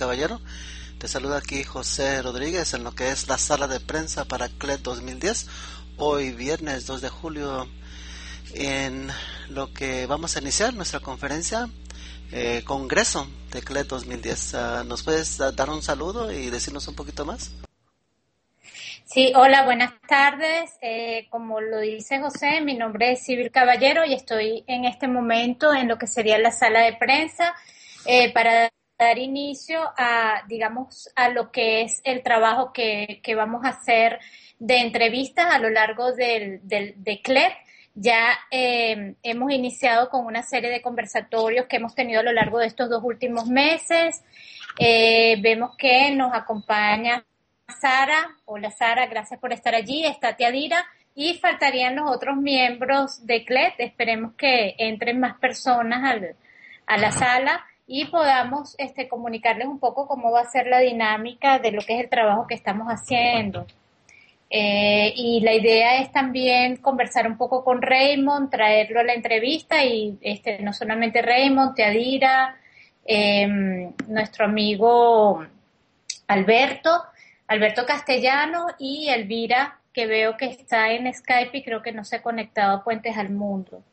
Caballero. Te saluda aquí José Rodríguez en lo que es la sala de prensa para CLED 2010. Hoy viernes 2 de julio en lo que vamos a iniciar nuestra conferencia Congreso de CLED 2010. ¿Nos puedes dar un saludo y decirnos un poquito más? Sí, hola, buenas tardes. Como lo dice José, mi nombre es Sibyl Caballero y estoy en este momento en lo que sería la sala de prensa para dar inicio a, digamos, a lo que es el trabajo que vamos a hacer de entrevistas a lo largo de CLED. Ya hemos iniciado con una serie de conversatorios que hemos tenido a lo largo de estos 2 últimos meses. Vemos que nos acompaña Sara. Hola Sara, gracias por estar allí. Está Tiadira y faltarían los otros miembros de CLED. Esperemos que entren más personas a la sala y podamos comunicarles un poco cómo va a ser la dinámica de lo que es el trabajo que estamos haciendo. Y la idea es también conversar un poco con Raymond, traerlo a la entrevista y no solamente Raymond, Tiadira, nuestro amigo Alberto Castellano y Elvira, que veo que está en Skype y creo que no se ha conectado a Puentes al Mundo.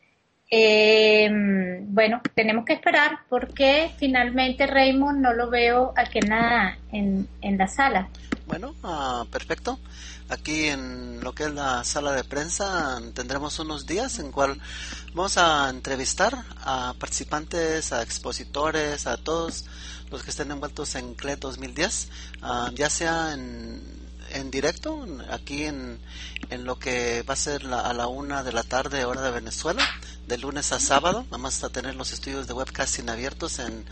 Bueno, tenemos que esperar porque finalmente Raymond no lo veo aquí en la sala. Bueno, perfecto. Aquí en lo que es la sala de prensa tendremos unos días en cual vamos a entrevistar a participantes, a expositores, a todos los que estén envueltos en CLED 2010, ya sea en directo, aquí en lo que va a ser a la 1 de la tarde, hora de Venezuela, de lunes a sábado. Vamos a tener los estudios de webcasting abiertos en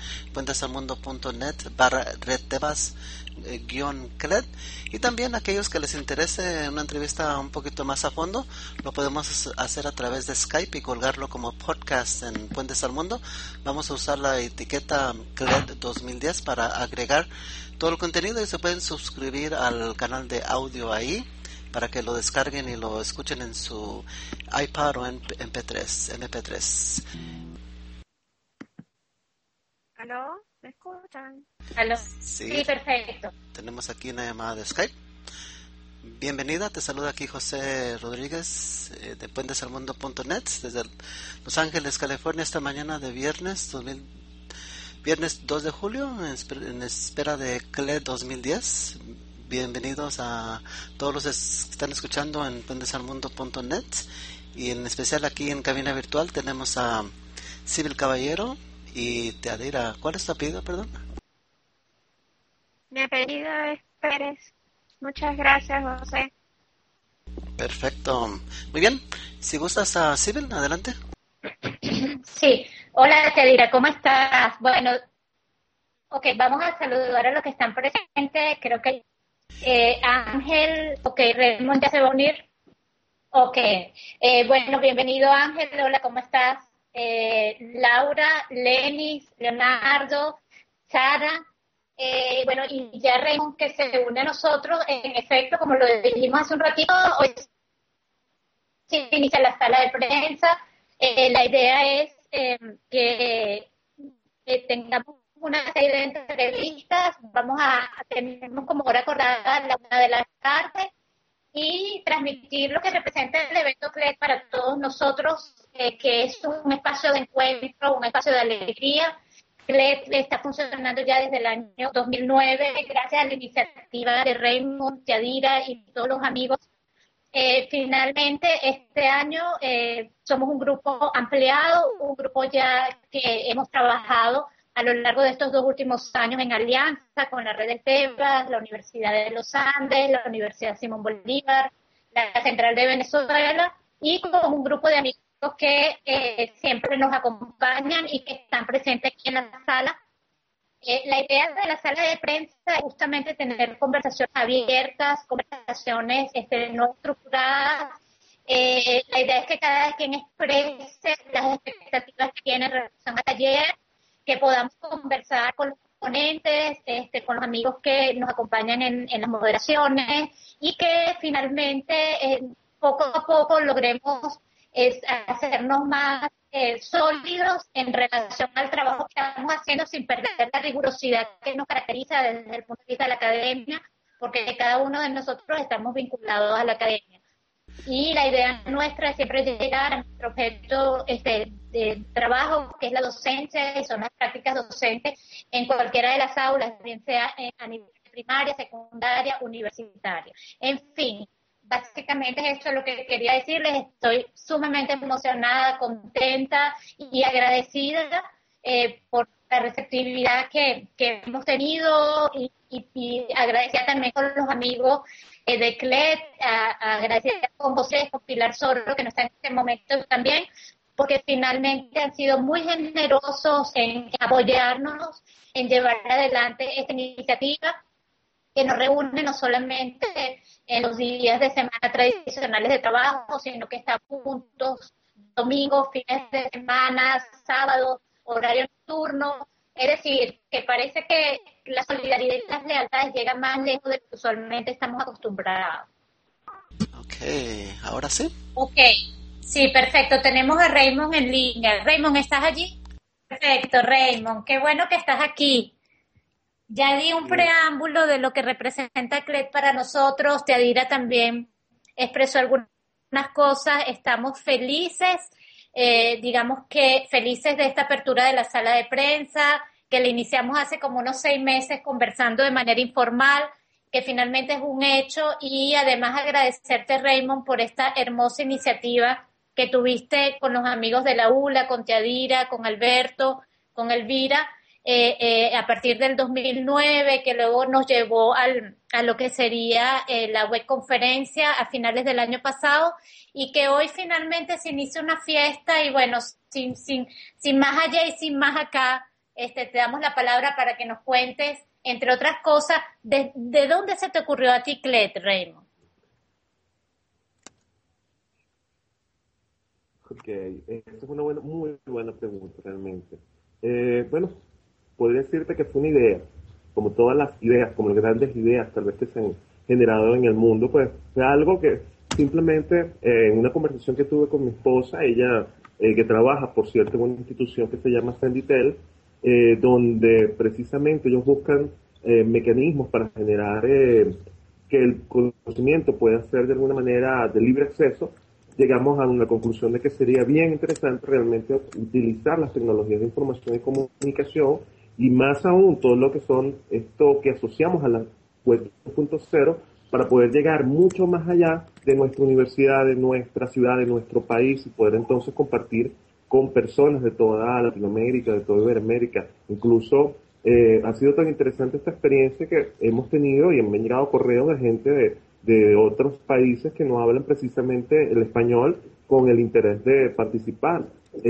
puentesalmundo.net/redtebas -CLED, y también aquellos que les interese una entrevista un poquito más a fondo lo podemos hacer a través de Skype y colgarlo como podcast en Puentes al Mundo. Vamos a usar la etiqueta CLED 2010 para agregar todo el contenido y se pueden suscribir al canal de audio ahí para que lo descarguen y lo escuchen en su iPad o en MP3. ¿Aló? ¿Me escuchan? ¿Aló? Sí, Sí, perfecto. Tenemos aquí una llamada de Skype. Bienvenida, te saluda aquí José Rodríguez de puentesalmundo.net desde Los Ángeles, California, esta mañana de viernes 2 de julio en espera de CLED 2010. Bienvenidos a todos los que están escuchando en puentesalmundo.net y en especial aquí en cabina virtual tenemos a Sibyl Caballero y Teadira. ¿Cuál es tu apellido, perdón? Mi apellido es Pérez. Muchas gracias, José. Perfecto. Muy bien. Si gustas a Sibyl, adelante. Sí. Hola, Teadira, ¿cómo estás? Bueno, ok, vamos a saludar a los que están presentes. Creo que Ángel, ok, Raymond ya se va a unir. Ok, bueno, bienvenido Ángel, hola, ¿cómo estás? Laura, Lenis, Leonardo, Sara, bueno, y ya Raymond que se une a nosotros. En efecto, como lo dijimos hace un ratito, hoy se inicia la sala de prensa. La idea es que tengamos una serie de entrevistas. Vamos a tener como hora acordada a la 1 de la tarde y transmitir lo que representa el evento CLED para todos nosotros, que es un espacio de encuentro, un espacio de alegría. CLED está funcionando ya desde el año 2009, gracias a la iniciativa de Raymond, Tiadira y todos los amigos. Finalmente, este año somos un grupo ampliado, un grupo ya que hemos trabajado a lo largo de estos 2 últimos años en alianza con la Red de Tebas, la Universidad de los Andes, la Universidad Simón Bolívar, la Central de Venezuela, y con un grupo de amigos que siempre nos acompañan y que están presentes aquí en la sala. La idea de la sala de prensa es justamente tener conversaciones abiertas, conversaciones no estructuradas. La idea es que cada quien exprese las expectativas que tiene en relación al taller, que podamos conversar con los ponentes, con los amigos que nos acompañan en las moderaciones, y que finalmente poco a poco logremos hacernos más sólidos en relación al trabajo que estamos haciendo sin perder la rigurosidad que nos caracteriza desde el punto de vista de la academia, porque cada uno de nosotros estamos vinculados a la academia. Y la idea nuestra es siempre llegar a nuestro objeto de trabajo, que es la docencia, y son las prácticas docentes en cualquiera de las aulas, bien sea a nivel primaria, secundaria, universitaria. En fin, básicamente esto es lo que quería decirles. Estoy sumamente emocionada, contenta y agradecida por la receptividad que hemos tenido y agradecida también con los amigos de CLET, agradecida con José, con Pilar Soro, que no está en este momento también, porque finalmente han sido muy generosos en apoyarnos, en llevar adelante esta iniciativa que nos reúne no solamente en los días de semana tradicionales de trabajo, sino que está juntos domingos, fines de semana, sábados, horario nocturno. Es decir, que parece que la solidaridad y las lealtades llegan más lejos de lo que usualmente estamos acostumbrados. Ok, ¿ahora sí? Ok, sí, perfecto. Tenemos a Raymond en línea. Raymond, ¿estás allí? Perfecto, Raymond. Qué bueno que estás aquí. Ya di un preámbulo de lo que representa CLET para nosotros. Teadira también expresó algunas cosas. Estamos felices, digamos que felices de esta apertura de la sala de prensa, que la iniciamos hace como unos 6 meses conversando de manera informal, que finalmente es un hecho, y además agradecerte, Raymond, por esta hermosa iniciativa que tuviste con los amigos de la ULA, con Teadira, con Alberto, con Elvira, a partir del 2009, que luego nos llevó a lo que sería la web conferencia a finales del año pasado, y que hoy finalmente se inicia una fiesta. Y bueno, sin más allá y sin más acá, te damos la palabra para que nos cuentes, entre otras cosas, de dónde se te ocurrió a ti CLET, Raymond. Ok, esa es una muy buena pregunta realmente. Bueno, podría decirte que fue una idea, como todas las ideas, como las grandes ideas tal vez que se han generado en el mundo, pues fue algo que simplemente en una conversación que tuve con mi esposa, ella que trabaja, por cierto, en una institución que se llama Senditel, donde precisamente ellos buscan mecanismos para generar que el conocimiento pueda ser de alguna manera de libre acceso. Llegamos a una conclusión de que sería bien interesante realmente utilizar las tecnologías de información y comunicación, y más aún todo lo que son esto que asociamos a la web 2.0, para poder llegar mucho más allá de nuestra universidad, de nuestra ciudad, de nuestro país, y poder entonces compartir con personas de toda Latinoamérica, de toda Iberoamérica. Incluso ha sido tan interesante esta experiencia que hemos tenido y me han llegado correos de gente de otros países que no hablan precisamente el español, con el interés de participar.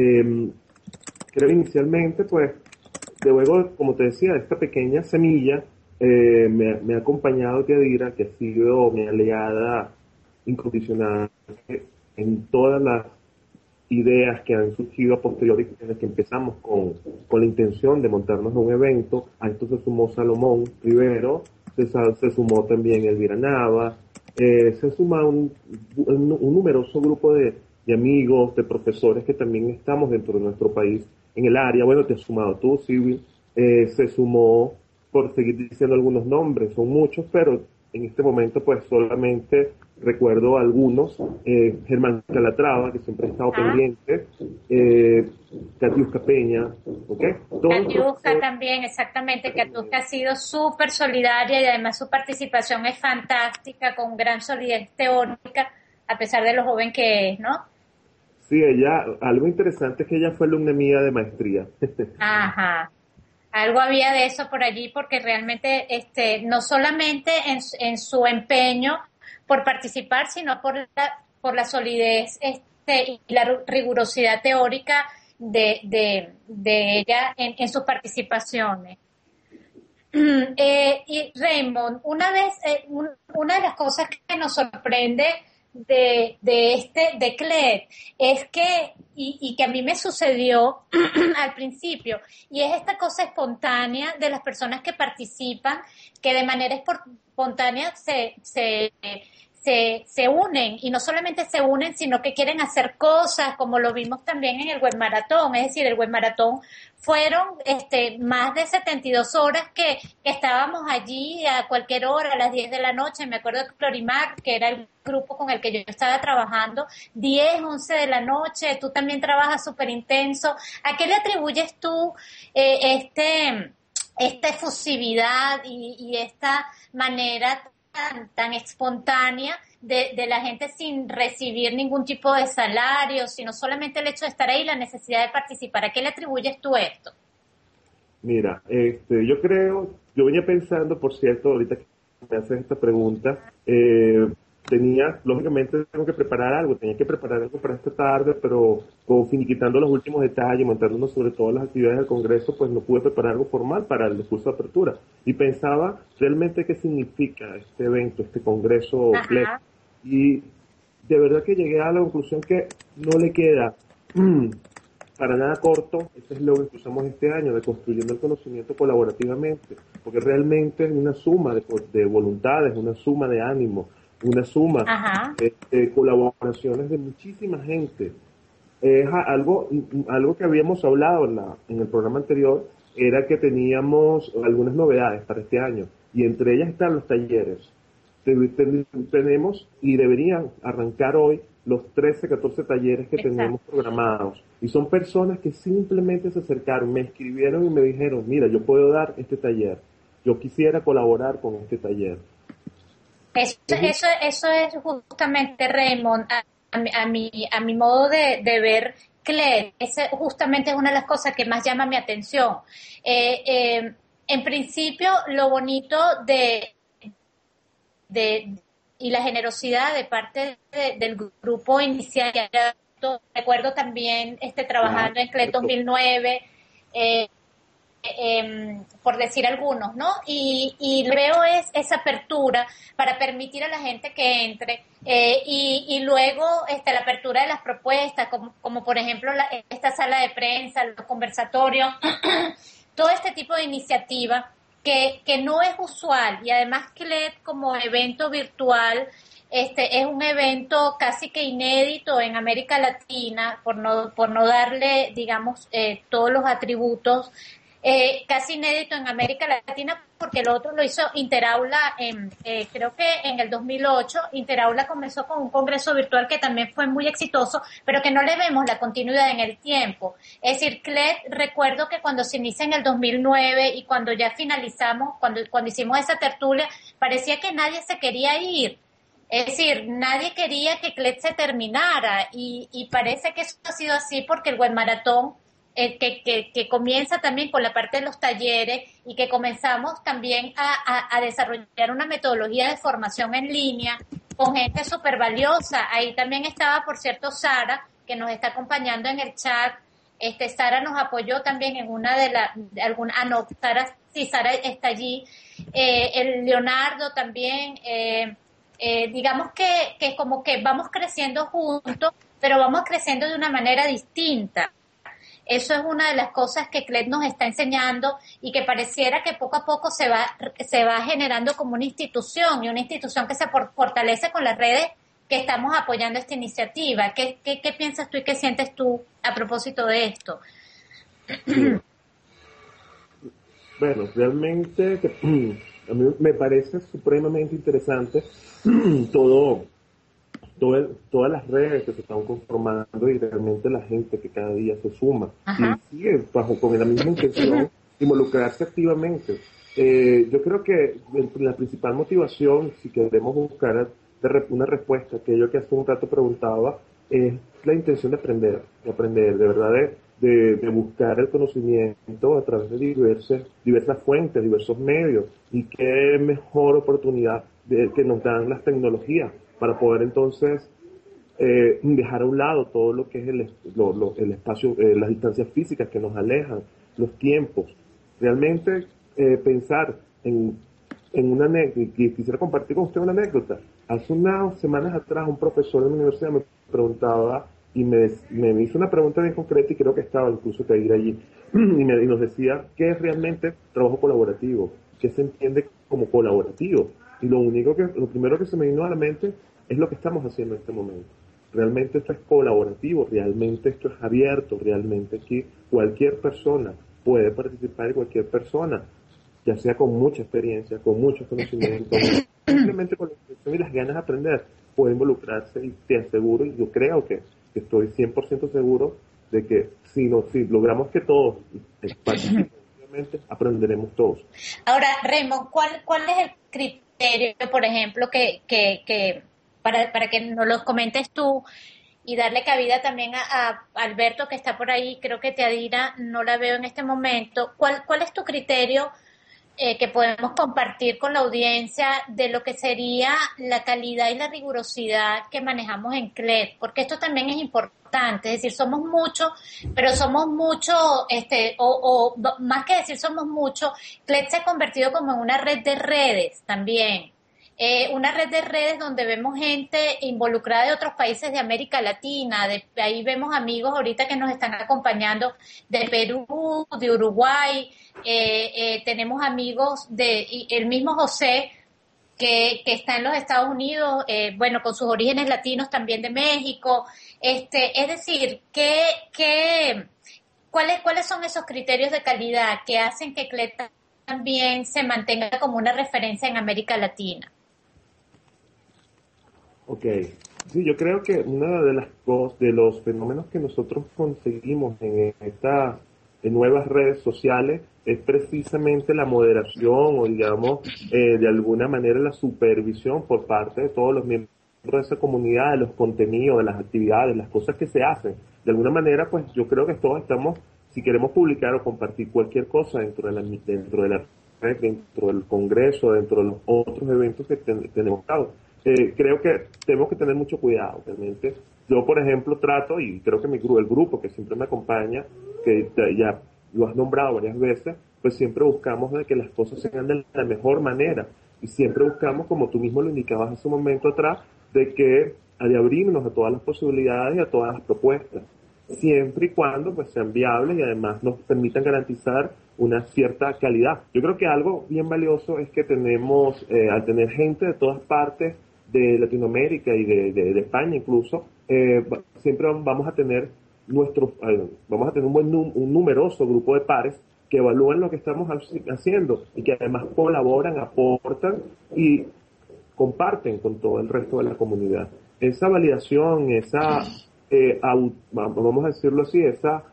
Creo inicialmente, pues, luego, como te decía, esta pequeña semilla me ha acompañado Teadira, que ha sido mi aliada incondicional en todas las ideas que han surgido a posteriori, desde que empezamos con la intención de montarnos en un evento. A esto se sumó Salomón Rivero, se sumó también Elvira Nava, se suma un numeroso grupo de amigos, de profesores que también estamos dentro de nuestro país en el área. Bueno, te has sumado tú, Silvi, se sumó, por seguir diciendo algunos nombres, son muchos, pero en este momento pues solamente recuerdo algunos. Germán Calatrava, que siempre ha estado pendiente, Katiuska Peña, ¿ok? Katiuska también, exactamente. Katiuska ha sido súper solidaria y además su participación es fantástica, con gran solidez teórica, a pesar de lo joven que es, ¿no? Sí, ella, algo interesante es que ella fue alumna mía de maestría. Ajá. Algo había de eso por allí, porque realmente no solamente en su empeño por participar, sino por la solidez y la rigurosidad teórica de ella en sus participaciones. Y Raymond, una de las cosas que nos sorprende de CLET es que, y que a mí me sucedió al principio, y es esta cosa espontánea de las personas que participan, que de manera espontánea se se unen, y no solamente se unen, sino que quieren hacer cosas, como lo vimos también en el Web Maratón. Es decir, el Web Maratón fueron más de 72 horas que estábamos allí a cualquier hora, a las 10 de la noche. Me acuerdo que Florimar, que era el grupo con el que yo estaba trabajando, 10, 11 de la noche. Tú también trabajas súper intenso. ¿A qué le atribuyes tú esta efusividad y esta manera tan espontánea de la gente sin recibir ningún tipo de salario, sino solamente el hecho de estar ahí, la necesidad de participar? ¿A qué le atribuyes tú esto? Mira, yo venía pensando, por cierto, ahorita que me haces esta pregunta, lógicamente tengo que preparar algo, tenía que preparar algo para esta tarde, pero como finiquitando los últimos detalles, montándonos sobre todas las actividades del Congreso, pues no pude preparar algo formal para el discurso de apertura. Y pensaba realmente qué significa este evento, este Congreso CLEP. Y de verdad que llegué a la conclusión que no le queda para nada corto ese eslogan que usamos este año de construyendo el conocimiento colaborativamente, porque realmente es una suma de voluntades, una suma de ánimo, una suma de colaboraciones de muchísima gente. Es algo que habíamos hablado en el programa anterior, era que teníamos algunas novedades para este año, y entre ellas están los talleres. Tenemos y deberían arrancar hoy los 13, 14 talleres que tenemos programados. Y son personas que simplemente se acercaron, me escribieron y me dijeron, mira, yo puedo dar este taller, yo quisiera colaborar con este taller. Eso es justamente, Raymond, a mi modo de ver CLEP. Esa justamente es una de las cosas que más llama mi atención. En principio, lo bonito y la generosidad de parte del grupo inicial. Recuerdo también trabajando en CLEP 2009, por decir algunos, ¿no? Y veo esa apertura para permitir a la gente que entre, y luego la apertura de las propuestas, como por ejemplo esta sala de prensa, los conversatorios, todo este tipo de iniciativa que no es usual. Y además CLEP como evento virtual es un evento casi que inédito en América Latina, por no darle, digamos, todos los atributos, casi inédito en América Latina, porque el otro lo hizo Interaula, creo que en el 2008. Interaula comenzó con un congreso virtual que también fue muy exitoso, pero que no le vemos la continuidad en el tiempo. Es decir, CLEP, recuerdo que cuando se inicia en el 2009 y cuando ya finalizamos, cuando hicimos esa tertulia, parecía que nadie se quería ir. Es decir, nadie quería que CLEP se terminara, y parece que eso ha sido así porque el Web Maratón, que comienza también con la parte de los talleres, y que comenzamos también a desarrollar una metodología de formación en línea con gente súper valiosa. Ahí también estaba, por cierto, Sara, que nos está acompañando en el chat. Sara nos apoyó también en una Sara está allí. El Leonardo también. Digamos que como que vamos creciendo juntos, pero vamos creciendo de una manera distinta. Eso es una de las cosas que CLEP nos está enseñando, y que pareciera que poco a poco se va generando como una institución, y una institución que se fortalece con las redes que estamos apoyando esta iniciativa. ¿Qué piensas tú y qué sientes tú a propósito de esto? Bueno, realmente a mí me parece supremamente interesante todas las redes que se están conformando, y realmente la gente que cada día se suma y sigue con la misma intención de involucrarse activamente. Yo creo que la principal motivación, si queremos buscar una respuesta, que yo que hace un rato preguntaba, es la intención de aprender, de verdad, de buscar el conocimiento a través de diversas fuentes, diversos medios, y qué mejor oportunidad que nos dan las tecnologías para poder entonces dejar a un lado todo lo que es el espacio, las distancias físicas que nos alejan, los tiempos. Realmente pensar en una anécdota, y quisiera compartir con usted una anécdota. Hace unas semanas atrás un profesor de la universidad me preguntaba, y me hizo una pregunta bien concreta, y creo que estaba incluso que ir allí, y nos decía qué es realmente trabajo colaborativo, qué se entiende como colaborativo. Y lo primero que se me vino a la mente Es lo que estamos haciendo en este momento. Realmente esto es colaborativo, realmente esto es abierto, realmente aquí cualquier persona puede participar y cualquier persona, ya sea con mucha experiencia, con mucho conocimiento, simplemente con la intención y las ganas de aprender, puede involucrarse y te aseguro, y yo creo que estoy 100% seguro de que si logramos que todos participen, obviamente aprenderemos todos. Ahora, Raymond, ¿cuál es el criterio, por ejemplo, que para que nos lo comentes tú y darle cabida también a Alberto, que está por ahí? Creo que Teadira no la veo en este momento. ¿Cuál es tu criterio que podemos compartir con la audiencia de lo que sería la calidad y la rigurosidad que manejamos en CLED? Porque esto también es importante, es decir, somos muchos, pero somos muchos, o más que decir somos muchos, CLED se ha convertido como en una red de redes también. Una red de redes donde vemos gente involucrada de otros países de América Latina, ahí vemos amigos ahorita que nos están acompañando de Perú, de Uruguay, tenemos amigos el mismo José que está en los Estados Unidos, bueno, con sus orígenes latinos también de México, es decir, ¿cuáles son esos criterios de calidad que hacen que CLED también se mantenga como una referencia en América Latina? Ok, sí, yo creo que una de las cosas, de los fenómenos que nosotros conseguimos en estas nuevas redes sociales es precisamente la moderación o digamos de alguna manera la supervisión por parte de todos los miembros de esa comunidad, de los contenidos, de las actividades, las cosas que se hacen. De alguna manera, pues yo creo que todos estamos, si queremos publicar o compartir cualquier cosa dentro de la red, dentro del Congreso, dentro de los otros eventos que tenemos cabo. Creo que tenemos que tener mucho cuidado, realmente. Yo, por ejemplo, trato, y creo que el grupo que siempre me acompaña, que ya lo has nombrado varias veces, pues siempre buscamos de que las cosas se hagan de la mejor manera. Y siempre buscamos, como tú mismo lo indicabas hace un momento atrás, de abrirnos a todas las posibilidades y a todas las propuestas. Siempre y cuando pues sean viables y además nos permitan garantizar una cierta calidad. Yo creo que algo bien valioso es que tenemos, al tener gente de todas partes de Latinoamérica y de España incluso, siempre vamos a tener un numeroso grupo de pares que evalúan lo que estamos haciendo y que además colaboran, aportan y comparten con todo el resto de la comunidad. Esa validación, vamos a decirlo así,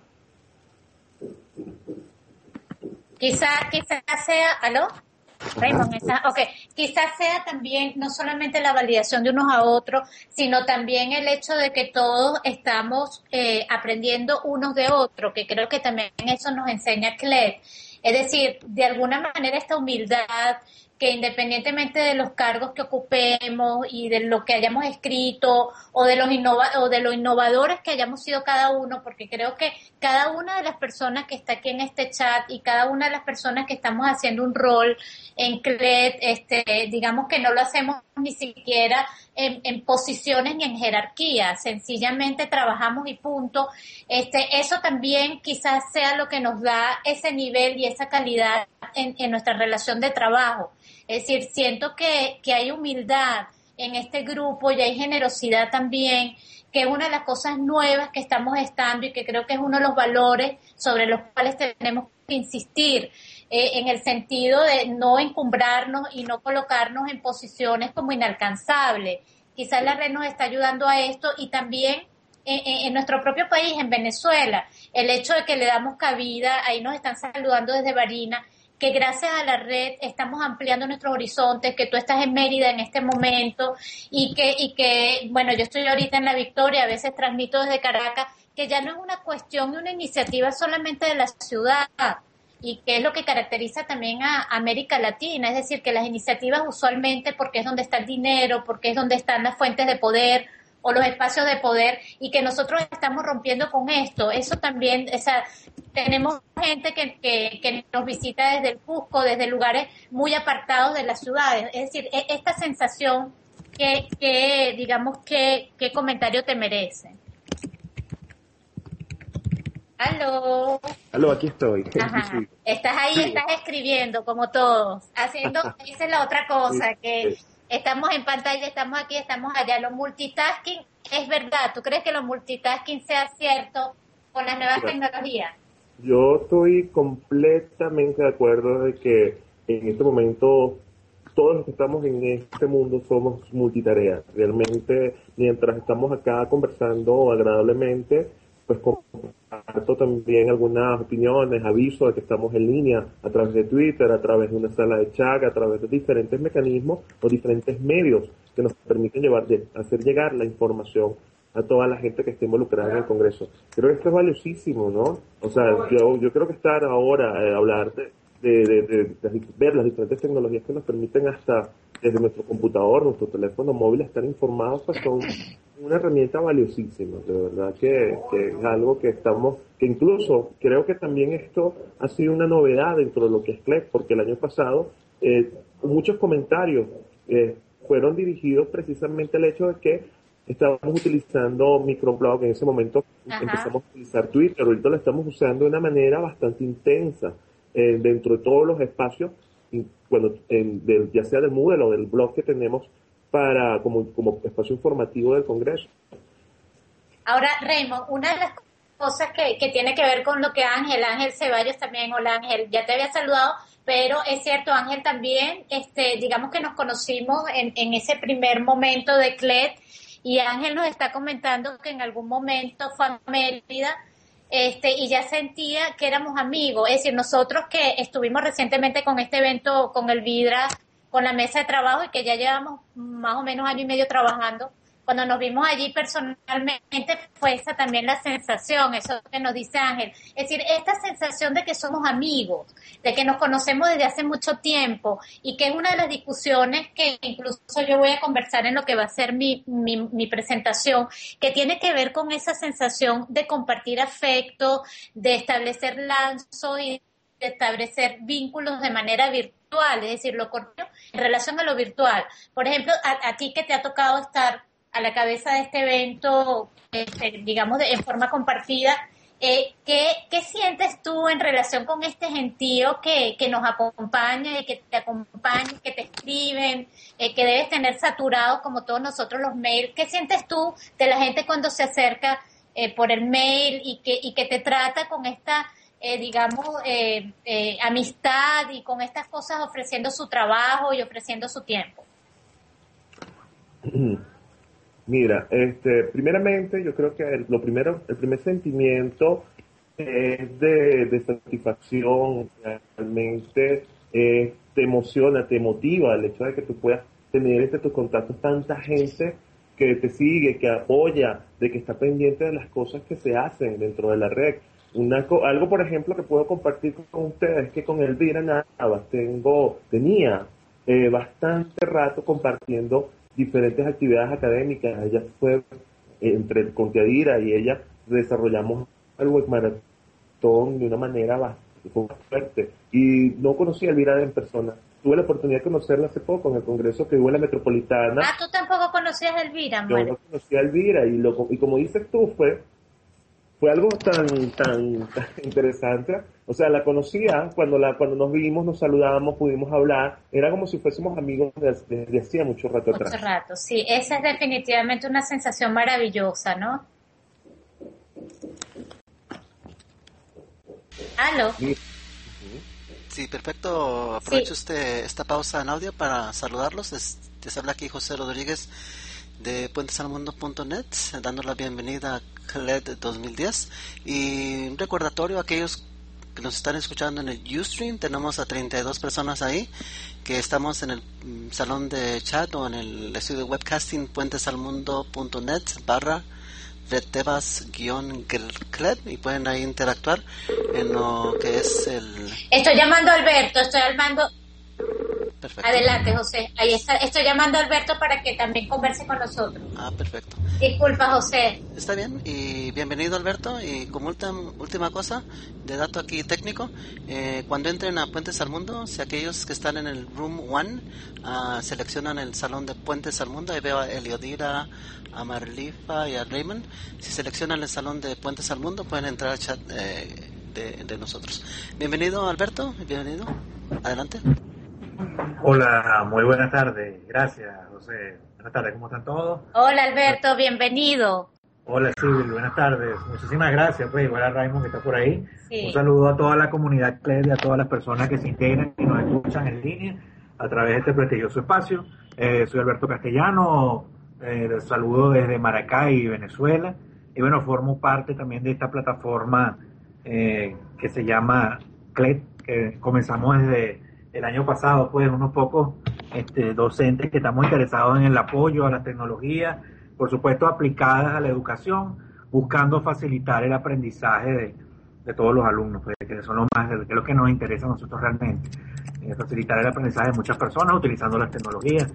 quizás sea, ¿aló? Raymond, quizás sea también no solamente la validación de unos a otros, sino también el hecho de que todos estamos aprendiendo unos de otros, que creo que también eso nos enseña CLED. Es decir, de alguna manera esta humildad, que independientemente de los cargos que ocupemos y de lo que hayamos escrito o de los innovadores que hayamos sido cada uno, porque creo que cada una de las personas que está aquí en este chat y cada una de las personas que estamos haciendo un rol en CLED, digamos que no lo hacemos ni siquiera en posiciones ni en jerarquía, sencillamente trabajamos y punto. Eso también quizás sea lo que nos da ese nivel y esa calidad en nuestra relación de trabajo. Es decir, siento que hay humildad en este grupo y hay generosidad también, que es una de las cosas nuevas que estamos estando y que creo que es uno de los valores sobre los cuales tenemos que insistir, en el sentido de no encumbrarnos y no colocarnos en posiciones como inalcanzables. Quizás la red nos está ayudando a esto y también en nuestro propio país, en Venezuela, el hecho de que le damos cabida, ahí nos están saludando desde Barinas, que gracias a la red estamos ampliando nuestros horizontes, que tú estás en Mérida en este momento y que bueno, yo estoy ahorita en La Victoria, a veces transmito desde Caracas, que ya no es una cuestión y una iniciativa solamente de la ciudad, y que es lo que caracteriza también a América Latina, es decir, que las iniciativas usualmente, porque es donde está el dinero, porque es donde están las fuentes de poder o los espacios de poder, y que nosotros estamos rompiendo con esto. Eso también, o sea, tenemos gente que nos visita desde el Cusco, desde lugares muy apartados de las ciudades. Es decir, esta sensación digamos, ¿qué comentario te merece? Aló, aquí estoy. Ajá. Estás ahí, sí. Estás escribiendo como todos, esa es la otra cosa, que estamos en pantalla, estamos aquí, estamos allá. Lo multitasking es verdad. ¿Tú crees que lo multitasking sea cierto con las nuevas tecnologías? Yo estoy completamente de acuerdo de que en este momento todos los que estamos en este mundo somos multitareas. Realmente, mientras estamos acá conversando agradablemente, pues comparto también algunas opiniones, aviso de que estamos en línea a través de Twitter, a través de una sala de chat, a través de diferentes mecanismos o diferentes medios que nos permiten hacer llegar la información a toda la gente que esté involucrada en el Congreso. Creo que esto es valiosísimo, ¿no? O sea, yo creo que estar ahora, hablar de ver las diferentes tecnologías que nos permiten hasta desde nuestro computador, nuestro teléfono móvil estar informados, pues son una herramienta valiosísima, de verdad que es algo que incluso creo que también esto ha sido una novedad dentro de lo que es CLEP, porque el año pasado muchos comentarios fueron dirigidos precisamente al hecho de que estábamos utilizando microblog, en ese momento empezamos a utilizar Twitter, ahorita lo estamos usando de una manera bastante intensa dentro de todos los espacios, ya sea del Moodle o del blog que tenemos como espacio informativo del Congreso. Ahora, Raymond, una de las cosas que tiene que ver con lo que Ángel Ceballos también, hola Ángel, ya te había saludado, pero es cierto, Ángel también, digamos que nos conocimos en ese primer momento de CLED, y Ángel nos está comentando que en algún momento fue a Mérida, y ya sentía que éramos amigos. Es decir, nosotros que estuvimos recientemente con este evento, con el Vidra, con la mesa de trabajo, y que ya llevamos más o menos 1 año y medio trabajando, cuando nos vimos allí personalmente fue esa también la sensación, eso que nos dice Ángel. Es decir, esta sensación de que somos amigos, de que nos conocemos desde hace mucho tiempo, y que es una de las discusiones que incluso yo voy a conversar en lo que va a ser mi presentación, que tiene que ver con esa sensación de compartir afecto, de establecer lazos y de establecer vínculos de manera virtual, es decir, lo correcto en relación a lo virtual. Por ejemplo, a ti que te ha tocado estar a la cabeza de este evento, digamos, en forma compartida, ¿qué sientes tú en relación con este gentío que nos acompaña y que te acompaña, que te escriben, que debes tener saturado como todos nosotros los mails? ¿Qué sientes tú de la gente cuando se acerca por el mail y que te trata con esta digamos, amistad y con estas cosas, ofreciendo su trabajo y ofreciendo su tiempo? Mira, primeramente yo creo que el primer sentimiento es de satisfacción, realmente te emociona, te motiva el hecho de que tú puedas tener tus contactos tanta gente que te sigue, que apoya, de que está pendiente de las cosas que se hacen dentro de la red. Algo, por ejemplo, que puedo compartir con ustedes es que con Elvira Navas tenía bastante rato compartiendo diferentes actividades académicas. Ella fue, con Tiadira y ella desarrollamos el webmaratón de una manera bastante fuerte. Y no conocí a Elvira en persona. Tuve la oportunidad de conocerla hace poco en el congreso que hubo en la Metropolitana. Ah, ¿tú tampoco conocías a Elvira? Yo no conocí a Elvira y como dices tú, fue algo tan interesante. O sea, la conocía, cuando nos vimos, nos saludábamos, pudimos hablar, era como si fuésemos amigos desde hacía mucho rato atrás. Mucho rato, sí, esa es definitivamente una sensación maravillosa, ¿no? ¿Aló? Sí, perfecto. Aprovecho esta pausa en audio para saludarlos. Les habla aquí José Rodríguez de puentesalmundo.net, dando la bienvenida a CLED 2010, y un recordatorio a aquellos que nos están escuchando en el Ustream. Tenemos a 32 personas ahí, que estamos en el salón de chat o en el estudio de webcasting puentesalmundo.net/Retebas-CLED, y pueden ahí interactuar en lo que es el... Estoy llamando a Alberto, Perfecto. Adelante, José. Ahí está. Estoy llamando a Alberto para que también converse con nosotros. Ah, perfecto. Disculpa, José. Está bien, y bienvenido, Alberto. Y como última cosa, de dato aquí técnico, cuando entren a Puentes al Mundo, si aquellos que están en el Room 1 seleccionan el salón de Puentes al Mundo, ahí veo a Eliodira, a Marlifa y a Raymond. Si seleccionan el salón de Puentes al Mundo, pueden entrar al chat de nosotros. Bienvenido, Alberto. Bienvenido. Adelante. Hola, muy buenas tardes. Gracias, José. Buenas tardes, ¿cómo están todos? Hola Alberto, bienvenido. Hola, Silvia, buenas tardes. Muchísimas gracias, pues, igual a Raymond que está por ahí. Sí. Un saludo a toda la comunidad CLED y a todas las personas que se integran y nos escuchan en línea a través de este prestigioso espacio. Soy Alberto Castellano, les saludo desde Maracay, Venezuela. Y bueno, formo parte también de esta plataforma que se llama CLED, que comenzamos desde el año pasado, pues unos pocos docentes que estamos interesados en el apoyo a las tecnologías, por supuesto aplicadas a la educación, buscando facilitar el aprendizaje de todos los alumnos, pues, que son que es lo que nos interesa a nosotros realmente, facilitar el aprendizaje de muchas personas utilizando las tecnologías.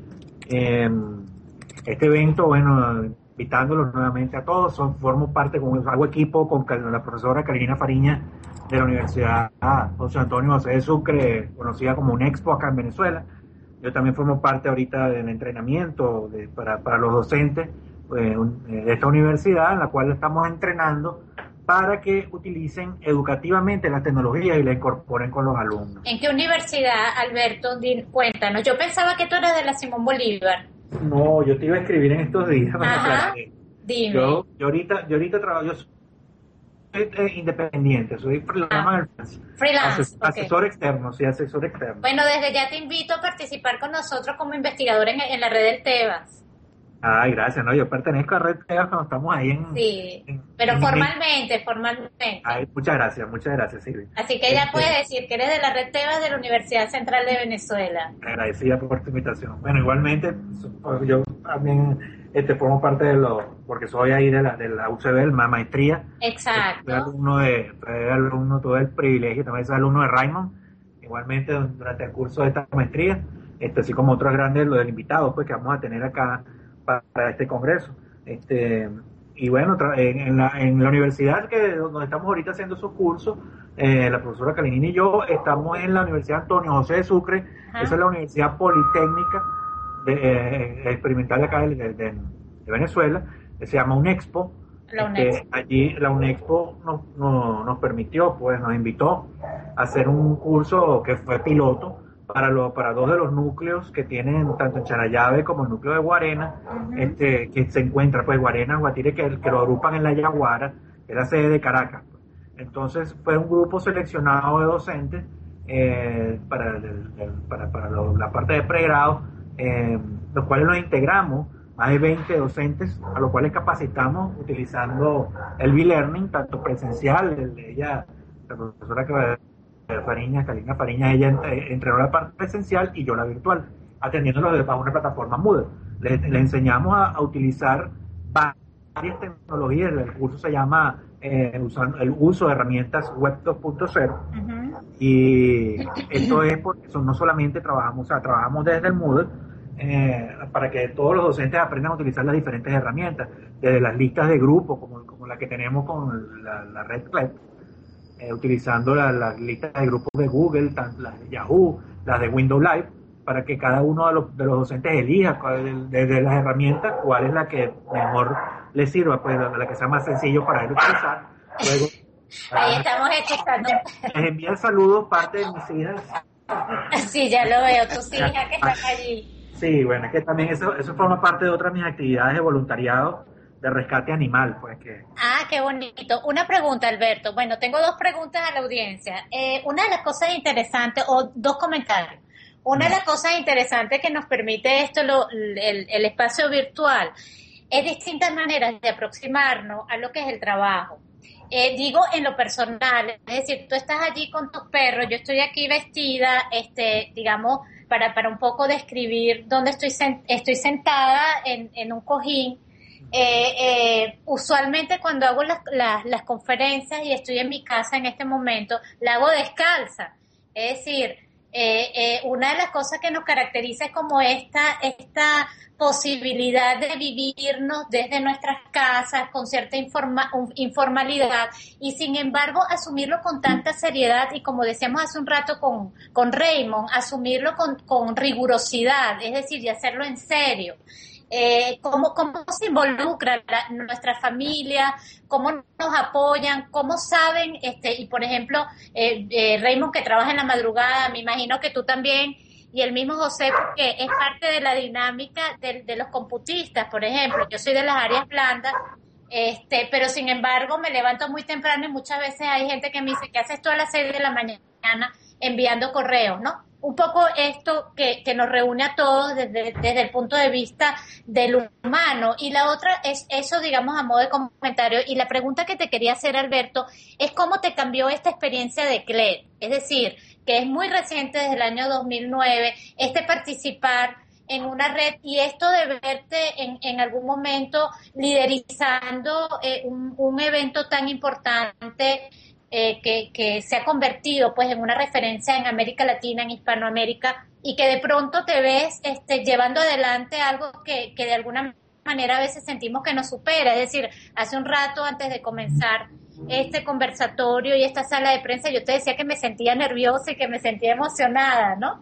Este evento, bueno, invitándolos nuevamente a todos, formo parte, hago equipo con la profesora Carolina Fariña de la Universidad José Antonio José de Sucre, conocida como UNEXPO acá en Venezuela. Yo también formo parte ahorita del entrenamiento para los docentes de esta universidad, en la cual estamos entrenando para que utilicen educativamente las tecnologías y la incorporen con los alumnos. ¿En qué universidad, Alberto? Cuéntanos. Yo pensaba que tú eras de la Simón Bolívar. No, yo te iba a escribir en estos días. Ajá, dime. Yo ahorita trabajo, yo soy independiente, soy freelance, asesor okay. externo, sí, asesor externo. Bueno, desde ya te invito a participar con nosotros como investigador en la red del Tebas. Ay, gracias, no, yo pertenezco a Red Tebas cuando estamos ahí Sí, pero formalmente. Ay, muchas gracias, Silvia. Así que ya puedes decir que eres de la Red Tebas de la Universidad Central de Venezuela. Agradecida por tu invitación. Bueno, igualmente, yo también formo parte porque soy ahí de la UCB, la maestría. Exacto. Soy alumno, tuve el privilegio, también soy alumno de Raymond, igualmente durante el curso de esta maestría, así como otros grandes, los del invitado, pues, que vamos a tener acá para este congreso. Y bueno, en la universidad donde estamos ahorita haciendo esos cursos, la profesora Kalinini y yo estamos en la Universidad Antonio José de Sucre. Ajá. Esa es la Universidad Politécnica experimental de acá de Venezuela, que se llama UNEXPO. Allí la UNEXPO nos permitió, pues nos invitó a hacer un curso que fue piloto para dos de los núcleos que tienen tanto en Charallave como el núcleo de Guarena, uh-huh. Que se encuentra, pues, Guarena, Guatire, que lo agrupan en la Yaguara, que es la sede de Caracas. Entonces fue un grupo seleccionado de docentes para la parte de pregrado, los cuales nos integramos, más de 20 docentes, a los cuales capacitamos utilizando el B-Learning, tanto presencial, ella, la profesora Carolina Fariña, ella entrenó la parte presencial y yo la virtual, atendiéndolos a una plataforma Moodle. Le enseñamos a utilizar varias tecnologías. El curso se llama el uso de herramientas web 2.0, uh-huh. Y esto es porque no solamente trabajamos desde el Moodle, para que todos los docentes aprendan a utilizar las diferentes herramientas, desde las listas de grupos como la que tenemos con la red CLED, utilizando las listas de grupos de Google, tanto las de Yahoo, las de Windows Live, para que cada uno de los docentes elija desde las herramientas cuál es la que mejor le sirva, pues la que sea más sencillo para él utilizar. Luego, ahí estamos escuchando. Les envío saludos parte de mis hijas. Sí, ya lo veo, tus hijas que están allí. Sí, bueno, es que también eso forma parte de otras de mis actividades de voluntariado de rescate animal, pues que... Ah, qué bonito. Una pregunta, Alberto. Bueno, tengo dos preguntas a la audiencia. Una de las cosas interesantes, o dos comentarios. Una de las cosas interesantes que nos permite esto, el espacio virtual, es distintas maneras de aproximarnos a lo que es el trabajo. Digo en lo personal, es decir, tú estás allí con tus perros, yo estoy aquí vestida, digamos, para un poco describir dónde estoy sentada en un cojín. Usualmente cuando hago las conferencias y estoy en mi casa en este momento, la hago descalza. Es decir, una de las cosas que nos caracteriza es como esta posibilidad de vivirnos desde nuestras casas con cierta informalidad y sin embargo asumirlo con tanta seriedad y como decíamos hace un rato con Raymond, asumirlo con rigurosidad, es decir, y hacerlo en serio. Cómo se involucra nuestra familia, cómo nos apoyan, cómo saben, y por ejemplo, Raymond, que trabaja en la madrugada, me imagino que tú también, y el mismo José, porque es parte de la dinámica de los computistas, por ejemplo. Yo soy de las áreas blandas, pero sin embargo me levanto muy temprano y muchas veces hay gente que me dice, ¿qué haces tú a las 6 de la mañana enviando correos, no? Un poco esto que nos reúne a todos desde el punto de vista del humano. Y la otra es eso, digamos, a modo de comentario. Y la pregunta que te quería hacer, Alberto, es cómo te cambió esta experiencia de CLED. Es decir, que es muy reciente, desde el año 2009, participar en una red y esto de verte en algún momento liderizando un evento tan importante que se ha convertido pues en una referencia en América Latina, en Hispanoamérica, y que de pronto te ves llevando adelante algo que de alguna manera a veces sentimos que nos supera. Es decir, hace un rato antes de comenzar este conversatorio y esta sala de prensa, yo te decía que me sentía nerviosa y que me sentía emocionada, ¿no?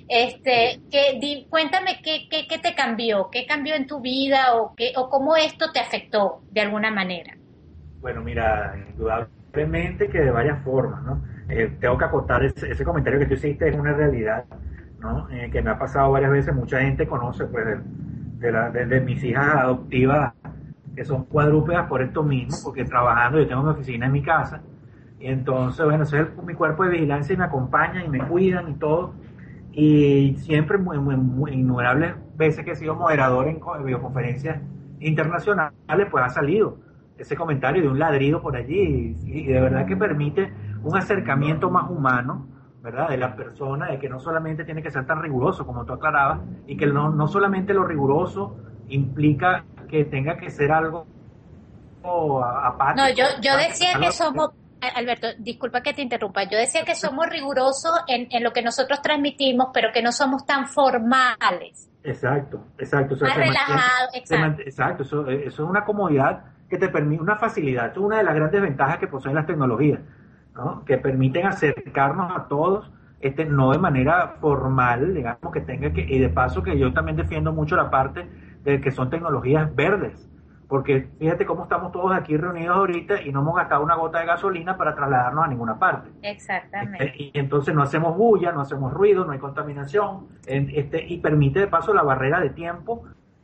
Cuéntame qué te cambió, qué cambió en tu vida o cómo esto te afectó de alguna manera. Bueno, mira, indudablemente que de varias formas, ¿no? Tengo que acotar ese comentario que tú hiciste, es una realidad, ¿no? Que me ha pasado varias veces. Mucha gente conoce, pues, de mis hijas adoptivas, que son cuadrúpedas por esto mismo, porque trabajando, yo tengo una oficina en mi casa, y entonces, bueno, ese es mi cuerpo de vigilancia y me acompañan y me cuidan y todo, y siempre, muy innumerables veces que he sido moderador en videoconferencias internacionales, pues ha salido ese comentario de un ladrido por allí, y de verdad que permite un acercamiento más humano, ¿verdad?, de la persona, de que no solamente tiene que ser tan riguroso como tú aclarabas, y que no solamente lo riguroso implica que tenga que ser algo apático. No, yo decía que somos, Alberto, disculpa que te interrumpa, yo decía que somos rigurosos en lo que nosotros transmitimos, pero que no somos tan formales. Exacto. O sea, más relajado, exacto, eso es una comodidad que te permite, una facilidad. Esto es una de las grandes ventajas que poseen las tecnologías, ¿no? Que permiten acercarnos a todos, no de manera formal, digamos, que tenga que, y de paso que yo también defiendo mucho la parte de que son tecnologías verdes, porque fíjate cómo estamos todos aquí reunidos ahorita y no hemos gastado una gota de gasolina para trasladarnos a ninguna parte. Exactamente. Y entonces no hacemos bulla, no hacemos ruido, no hay contaminación, y permite de paso la barrera de tiempo.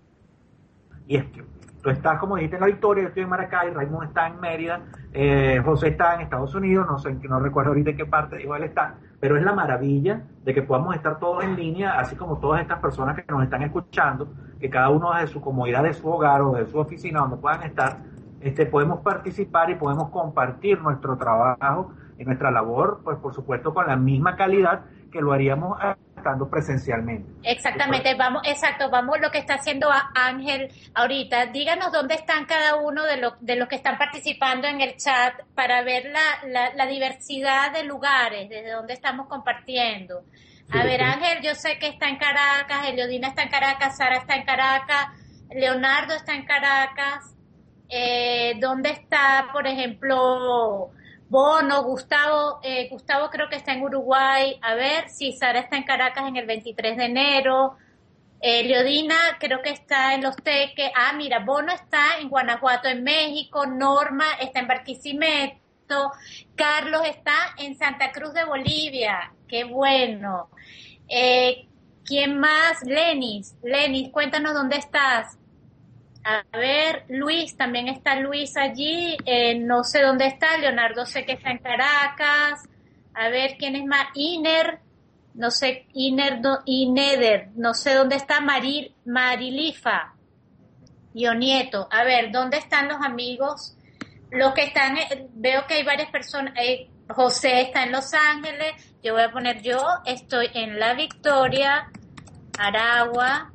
Y es que tú estás, como dijiste, en La Victoria, yo estoy en Maracay, Raymond está en Mérida, José está en Estados Unidos, no recuerdo ahorita en qué parte dijo él está, pero es la maravilla de que podamos estar todos en línea, así como todas estas personas que nos están escuchando, que cada uno desde su comodidad de su hogar o de su oficina, donde puedan estar, podemos participar y podemos compartir nuestro trabajo y nuestra labor, pues por supuesto con la misma calidad que lo haríamos estando presencialmente. Exactamente, vamos lo que está haciendo Ángel ahorita. Díganos dónde están cada uno de los que están participando en el chat para ver la diversidad de lugares desde donde estamos compartiendo. A ver, Ángel, yo sé que está en Caracas, Eliodina está en Caracas, Sara está en Caracas, Leonardo está en Caracas. ¿Dónde está, por ejemplo, Bono? Gustavo creo que está en Uruguay. A ver, si Sara está en Caracas en el 23 de enero. Leodina creo que está en Los Teques. Ah, mira, Bono está en Guanajuato, en México. Norma está en Barquisimeto. Carlos está en Santa Cruz de Bolivia. Qué bueno. ¿Quién más? Lenis, cuéntanos dónde estás. A ver, Luis, también está Luis allí, no sé dónde está. Leonardo sé que está en Caracas. A ver, ¿quién es más? Ineder, no sé dónde está. Marilifa y Onieto. A ver, ¿dónde están los amigos? Los que están, veo que hay varias personas. José está en Los Ángeles, yo voy a poner estoy en La Victoria, Aragua.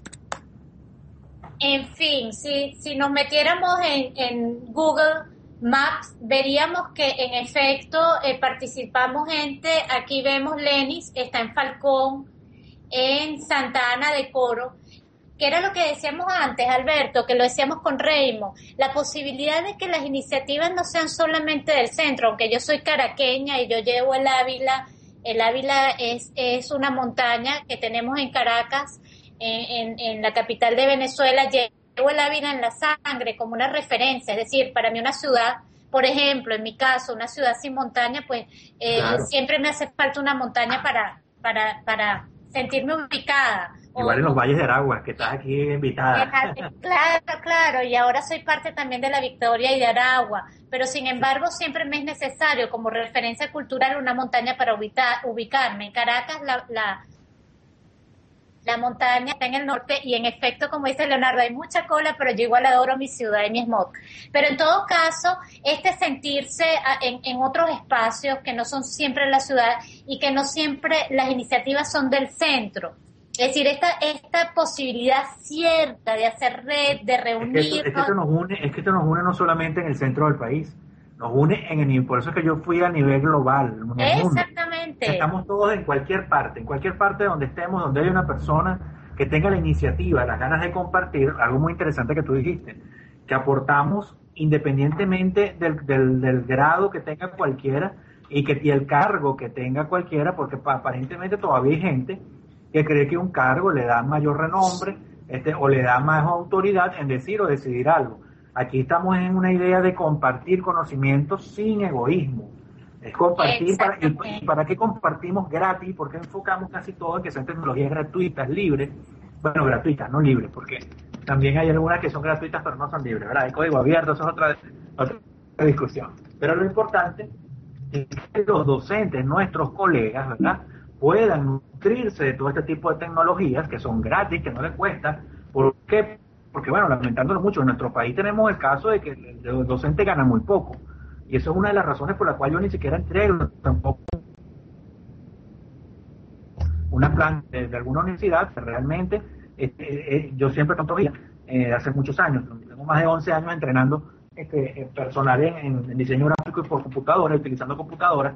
En fin, si nos metiéramos en Google Maps, veríamos que en efecto participamos gente. Aquí vemos Lenis, está en Falcón, en Santa Ana de Coro, que era lo que decíamos antes, Alberto, que lo decíamos con Raymond, la posibilidad de que las iniciativas no sean solamente del centro, aunque yo soy caraqueña y yo llevo el Ávila es una montaña que tenemos en Caracas, en la capital de Venezuela. Llevo el Ávila en la sangre como una referencia, es decir, para mí una ciudad, por ejemplo, en mi caso, una ciudad sin montaña, pues claro, siempre me hace falta una montaña para sentirme ubicada. Igual en los Valles de Aragua, que estás aquí invitada. Claro, y ahora soy parte también de la Victoria y de Aragua, pero sin embargo siempre me es necesario como referencia cultural una montaña para ubicarme. En Caracas la montaña está en el norte y en efecto, como dice Leonardo, hay mucha cola, pero yo igual adoro mi ciudad y mi smog. Pero en todo caso, sentirse en otros espacios que no son siempre la ciudad y que no siempre las iniciativas son del centro. Es decir, esta posibilidad cierta de hacer red, de reunirnos. Es que esto nos une no solamente en el centro del país, nos une por eso es que yo fui a nivel global, en el Exactamente. Mundo. Estamos todos en cualquier parte donde estemos, donde haya una persona que tenga la iniciativa, las ganas de compartir, algo muy interesante que tú dijiste, que aportamos independientemente del grado que tenga cualquiera y el cargo que tenga cualquiera, porque aparentemente todavía hay gente que cree que un cargo le da mayor renombre o le da más autoridad en decir o decidir algo. Aquí estamos en una idea de compartir conocimientos sin egoísmo. Es compartir, ¿para qué compartimos gratis? ¿Por qué enfocamos casi todo en que sean tecnologías gratuitas, libres? Bueno, gratuitas, no libres, porque también hay algunas que son gratuitas pero no son libres, ¿verdad? Hay código abierto, eso es otra discusión. Pero lo importante es que los docentes, nuestros colegas, ¿verdad?, puedan nutrirse de todo este tipo de tecnologías que son gratis, que no les cuesta. ¿Por qué? Porque, bueno, lamentándolo mucho, en nuestro país tenemos el caso de que el docente gana muy poco. Y eso es una de las razones por la cual yo ni siquiera entrego tampoco una plan de alguna universidad que realmente yo siempre todavía, hace muchos años, tengo más de 11 años entrenando personal en diseño gráfico y por computadora, utilizando computadoras,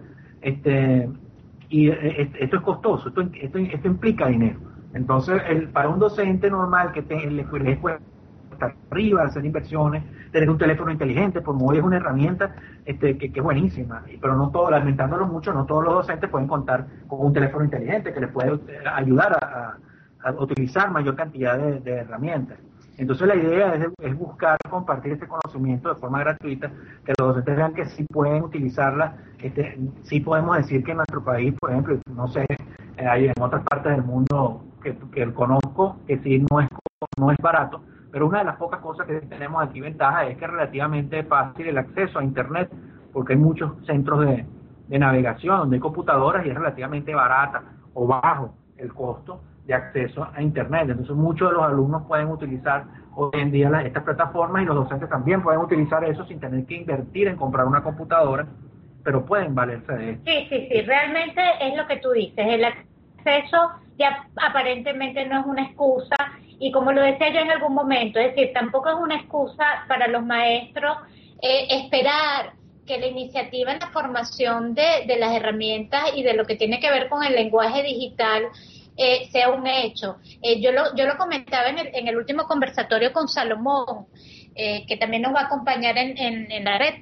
y esto es costoso, esto implica dinero. Entonces, para un docente normal que le puede estar arriba, hacer inversiones, tener un teléfono inteligente, por hoy es una herramienta que es buenísima, pero no todo, lamentándolo mucho, no todos los docentes pueden contar con un teléfono inteligente que les puede ayudar a utilizar mayor cantidad de herramientas. Entonces la idea es buscar compartir este conocimiento de forma gratuita, que los docentes vean que sí pueden utilizarla. Sí podemos decir que en nuestro país, por ejemplo, no sé, hay en otras partes del mundo que conozco, que sí no es barato, pero una de las pocas cosas que tenemos aquí ventaja es que es relativamente fácil el acceso a Internet, porque hay muchos centros de navegación donde hay computadoras y es relativamente barata o bajo el costo de acceso a Internet. Entonces muchos de los alumnos pueden utilizar hoy en día estas plataformas y los docentes también pueden utilizar eso sin tener que invertir en comprar una computadora, pero pueden valerse de eso. Sí, realmente es lo que tú dices, el acceso ya aparentemente no es una excusa, y como lo decía yo en algún momento, es decir, tampoco es una excusa para los maestros esperar que la iniciativa en la formación de las herramientas y de lo que tiene que ver con el lenguaje digital sea un hecho. Yo lo comentaba en el último conversatorio con Salomón, que también nos va a acompañar en la red,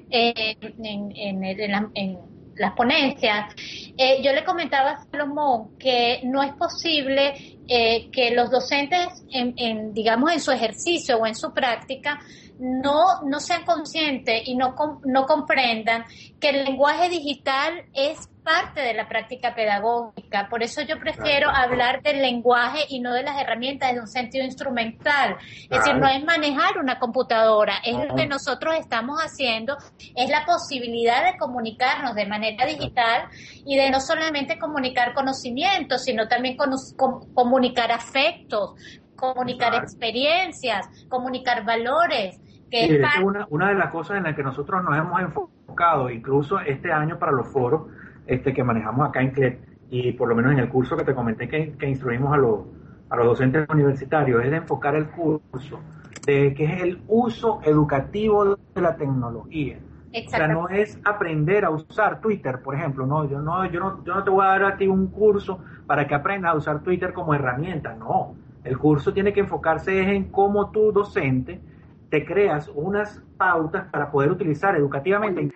en las ponencias. Yo le comentaba a Salomón que no es posible que los docentes, digamos, en su ejercicio o en su práctica, no sean conscientes y no comprendan que el lenguaje digital es parte de la práctica pedagógica. Por eso yo prefiero hablar del lenguaje y no de las herramientas desde un sentido instrumental. Es decir, no es manejar una computadora, es lo que nosotros estamos haciendo, es la posibilidad de comunicarnos de manera digital y de no solamente comunicar conocimientos, sino también comunicar afectos, comunicar experiencias, comunicar valores. Que es una de las cosas en las que nosotros nos hemos enfocado, incluso este año para los foros que manejamos acá en CLEP, y por lo menos en el curso que te comenté que instruimos a los docentes universitarios, es de enfocar el curso de que es el uso educativo de la tecnología. O sea, no es aprender a usar Twitter, por ejemplo. Yo no te voy a dar a ti un curso para que aprendas a usar Twitter como herramienta. No, el curso tiene que enfocarse en cómo tú, docente, te creas unas pautas para poder utilizar educativamente.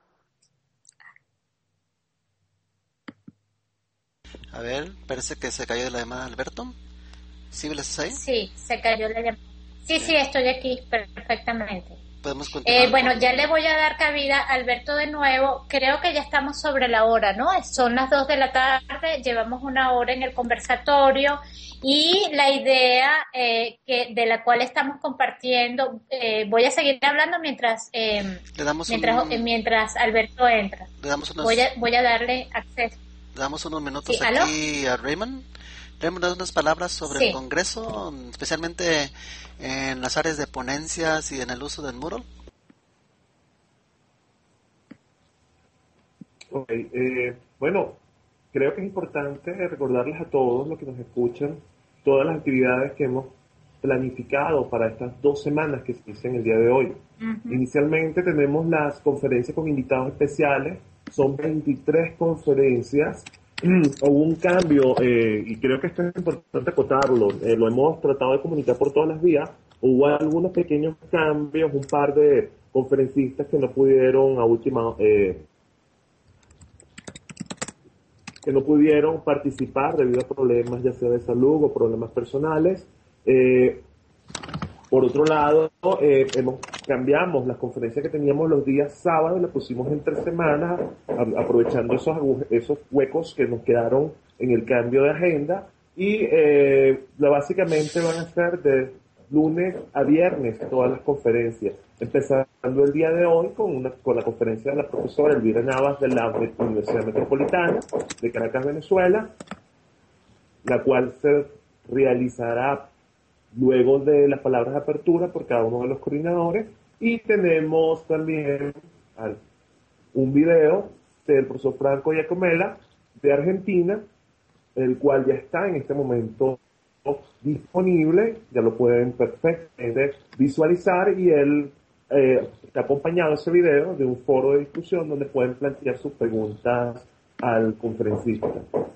A ver, parece que se cayó la llamada, Alberto. ¿Sí me lo estás ahí? Sí, se cayó la llamada. Sí, estoy aquí perfectamente. podemos continuar. Bueno, ya le voy a dar cabida a Alberto de nuevo. Creo que ya estamos sobre la hora, ¿no? Son las 2 de la tarde, llevamos una hora en el conversatorio y la idea de la cual estamos compartiendo, voy a seguir hablando mientras mientras Alberto entra. Voy a darle acceso. Le damos unos minutos Sí, aquí a Raymond. Raymond, ¿das unas palabras sobre el Congreso, especialmente en las áreas de ponencias y en el uso del Moodle? Bueno, creo que es importante recordarles a todos los que nos escuchan todas las actividades que hemos planificado para estas 2 semanas que se inician el día de hoy. Inicialmente tenemos las conferencias con invitados especiales, son 23 conferencias. Hubo un cambio, y creo que esto es importante acotarlo, lo hemos tratado de comunicar por todas las vías. Hubo algunos pequeños cambios, un par de conferencistas que no pudieron participar debido a problemas ya sea de salud o problemas personales. Por otro lado, cambiamos las conferencias que teníamos los días sábados, las pusimos entre semanas, aprovechando esos huecos que nos quedaron en el cambio de agenda. Y básicamente van a ser de lunes a viernes todas las conferencias, empezando el día de hoy con la conferencia de la profesora Elvira Navas de la Universidad Metropolitana de Caracas, Venezuela, la cual se realizará luego de las palabras de apertura por cada uno de los coordinadores. Y tenemos también un video del profesor Franco Giacomela de Argentina, el cual ya está en este momento disponible, ya lo pueden perfectamente visualizar, y él está acompañado ese video de un foro de discusión donde pueden plantear sus preguntas al conferencista.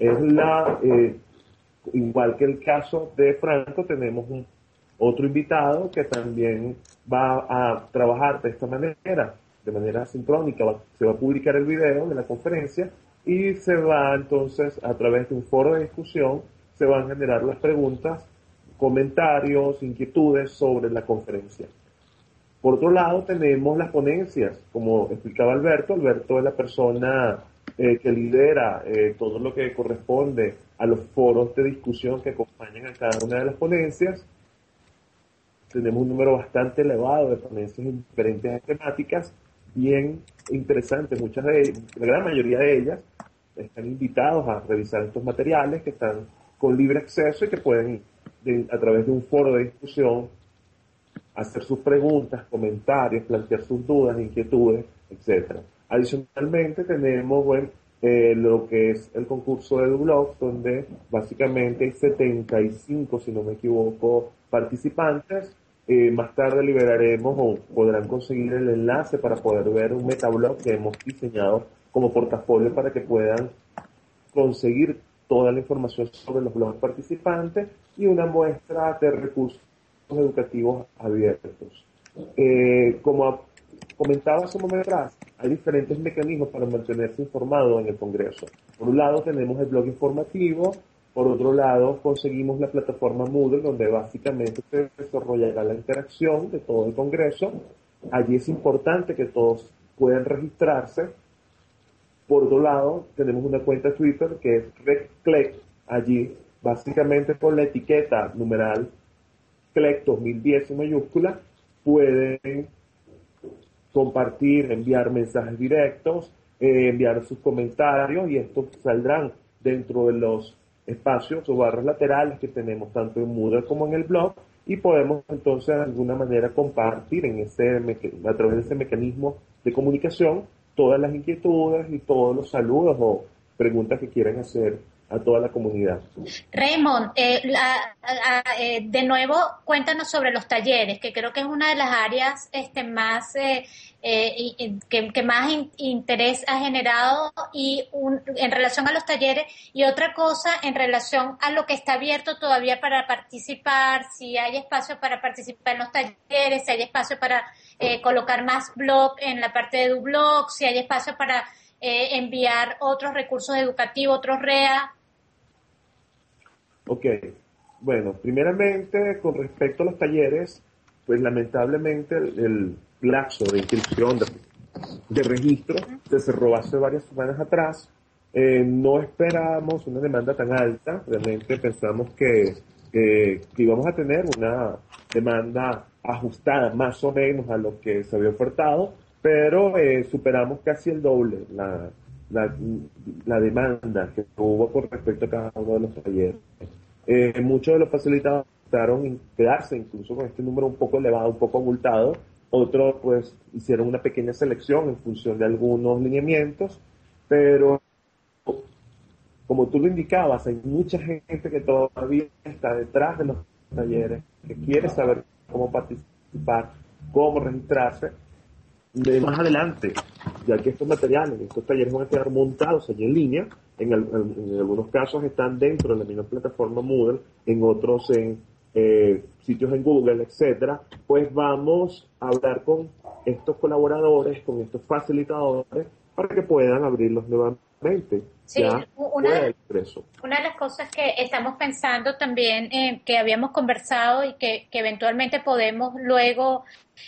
Igual que el caso de Franco, tenemos otro invitado que también va a trabajar de esta manera, de manera sincrónica. Se va a publicar el video de la conferencia y se va entonces, a través de un foro de discusión, se van a generar las preguntas, comentarios, inquietudes sobre la conferencia. Por otro lado, tenemos las ponencias, como explicaba Alberto. Alberto es la persona que lidera todo lo que corresponde a los foros de discusión que acompañan a cada una de las ponencias. Tenemos un número bastante elevado de ponencias en diferentes temáticas, bien interesantes. La gran mayoría de ellas están invitados a revisar estos materiales que están con libre acceso y que pueden, a través de un foro de discusión, hacer sus preguntas, comentarios, plantear sus dudas, inquietudes, etc. Adicionalmente tenemos lo que es el concurso de EduBlogs, donde básicamente hay 75, si no me equivoco, participantes. Más tarde liberaremos o podrán conseguir el enlace para poder ver un metablog que hemos diseñado como portafolio para que puedan conseguir toda la información sobre los blogs participantes y una muestra de recursos educativos abiertos. Como comentaba hace un momento atrás, hay diferentes mecanismos para mantenerse informado en el Congreso. Por un lado tenemos el blog informativo, por otro lado conseguimos la plataforma Moodle, donde básicamente se desarrollará la interacción de todo el Congreso. Allí es importante que todos puedan registrarse. Por otro lado, tenemos una cuenta Twitter que es RedClec. Allí, básicamente con la etiqueta numeral CLEC 2010 en mayúscula, pueden compartir, enviar mensajes directos, enviar sus comentarios, y estos saldrán dentro de los espacios o barras laterales que tenemos tanto en Moodle como en el blog, y podemos entonces de alguna manera compartir a través de ese mecanismo de comunicación todas las inquietudes y todos los saludos o preguntas que quieran hacer a toda la comunidad. Raymond, de nuevo cuéntanos sobre los talleres, que creo que es una de las áreas más que más interés ha generado, y en relación a los talleres, y otra cosa en relación a lo que está abierto todavía para participar, si hay espacio para participar en los talleres, si hay espacio para colocar más blog en la parte de EduBlog, si hay espacio para enviar otros recursos educativos, otros REA. Ok, bueno, primeramente con respecto a los talleres, pues lamentablemente plazo de inscripción de registro se cerró hace varias semanas atrás. No esperábamos una demanda tan alta, realmente pensamos que íbamos a tener una demanda ajustada más o menos a lo que se había ofertado, pero superamos casi el doble la demanda que hubo con respecto a cada uno de los talleres. Muchos de los facilitadores optaron quedarse incluso con este número un poco elevado, un poco abultado. Otros pues hicieron una pequeña selección en función de algunos lineamientos, pero como tú lo indicabas, hay mucha gente que todavía está detrás de los talleres, que quiere saber cómo participar, cómo registrarse. De más adelante, ya que estos materiales, estos talleres van a quedar montados allí en línea, en algunos casos están dentro de la misma plataforma Moodle, en otros en sitios en Google, etcétera, pues vamos a hablar con estos colaboradores, con estos facilitadores, para que puedan abrirlos nuevamente. Sí, ya una del ingreso. de las cosas que estamos pensando también, que habíamos conversado y que eventualmente podemos luego,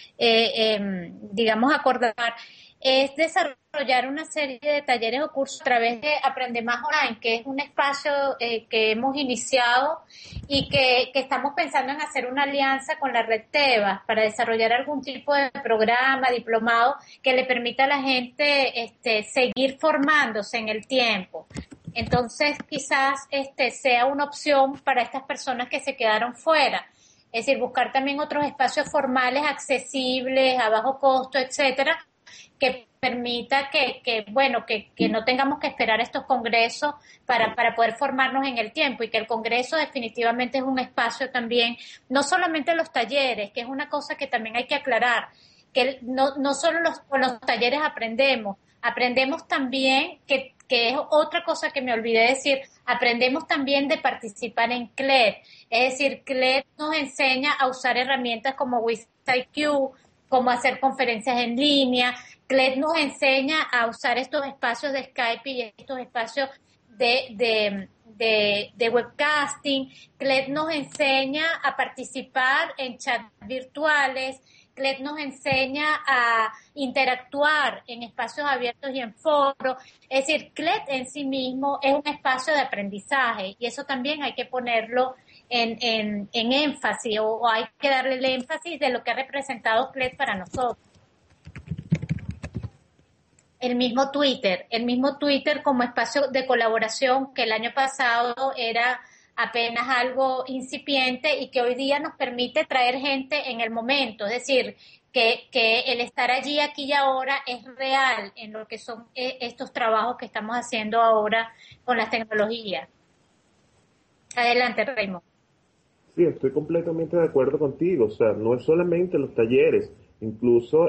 digamos, acordar, es desarrollar una serie de talleres o cursos a través de Aprende Más Online, que es un espacio que hemos iniciado y que estamos pensando en hacer una alianza con la red Tebas para desarrollar algún tipo de programa, diplomado, que le permita a la gente seguir formándose en el tiempo. Entonces, quizás sea una opción para estas personas que se quedaron fuera. Es decir, buscar también otros espacios formales accesibles, a bajo costo, etcétera, que permita que no tengamos que esperar estos congresos para poder formarnos en el tiempo, y que el congreso definitivamente es un espacio también, no solamente los talleres, que es una cosa que también hay que aclarar, que no solo con los talleres aprendemos también, que es otra cosa que me olvidé decir, aprendemos también de participar en CLED. Es decir, CLED nos enseña a usar herramientas como WizIQ, cómo hacer conferencias en línea. CLED nos enseña a usar estos espacios de Skype y estos espacios de webcasting. CLED nos enseña a participar en chats virtuales. CLED nos enseña a interactuar en espacios abiertos y en foros. Es decir, CLED en sí mismo es un espacio de aprendizaje, y eso también hay que ponerlo en énfasis, o hay que darle el énfasis de lo que ha representado CLED para nosotros. El mismo Twitter como espacio de colaboración, que el año pasado era apenas algo incipiente y que hoy día nos permite traer gente en el momento. Es decir, que el estar allí, aquí y ahora es real en lo que son estos trabajos que estamos haciendo ahora con las tecnologías. Adelante, Raymond. Sí, estoy completamente de acuerdo contigo. O sea, no es solamente los talleres, incluso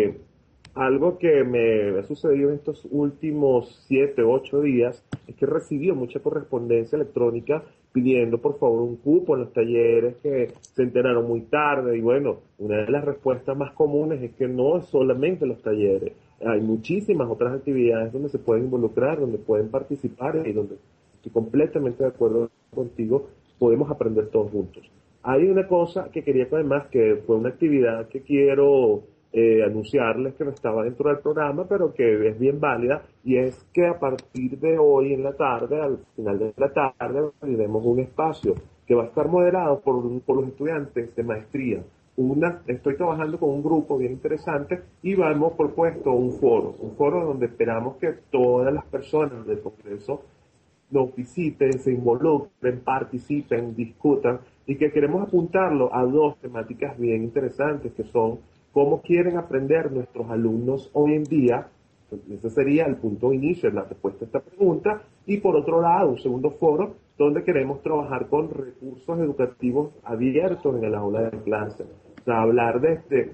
algo que me ha sucedido en estos últimos 7, 8 días es que he recibido mucha correspondencia electrónica pidiendo por favor un cupo en los talleres, que se enteraron muy tarde. Y bueno, una de las respuestas más comunes es que no es solamente los talleres, hay muchísimas otras actividades donde se pueden involucrar, donde pueden participar, y donde estoy completamente de acuerdo contigo, podemos aprender todos juntos. Hay una cosa que quería, además, que fue una actividad que quiero anunciarles, que no estaba dentro del programa, pero que es bien válida, y es que a partir de hoy en la tarde, al final de la tarde, abriremos un espacio que va a estar moderado por los estudiantes de maestría. Estoy trabajando con un grupo bien interesante y hemos propuesto un foro donde esperamos que todas las personas del Congreso nos visiten, se involucren, participen, discutan, y que queremos apuntarlo a 2 temáticas bien interesantes, que son cómo quieren aprender nuestros alumnos hoy en día. Ese sería el punto de inicio, la respuesta a esta pregunta. Y por otro lado, un segundo foro donde queremos trabajar con recursos educativos abiertos en el aula de clase. O sea, hablar desde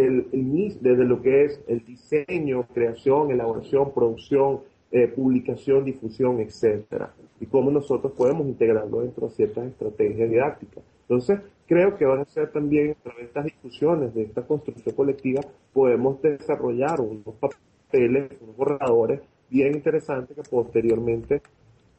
desde lo que es el diseño, creación, elaboración, producción, publicación, difusión, etcétera, y cómo nosotros podemos integrarlo dentro de ciertas estrategias didácticas. Entonces, creo que van a ser también, a través de estas discusiones, de esta construcción colectiva, podemos desarrollar unos papeles, unos borradores bien interesantes que posteriormente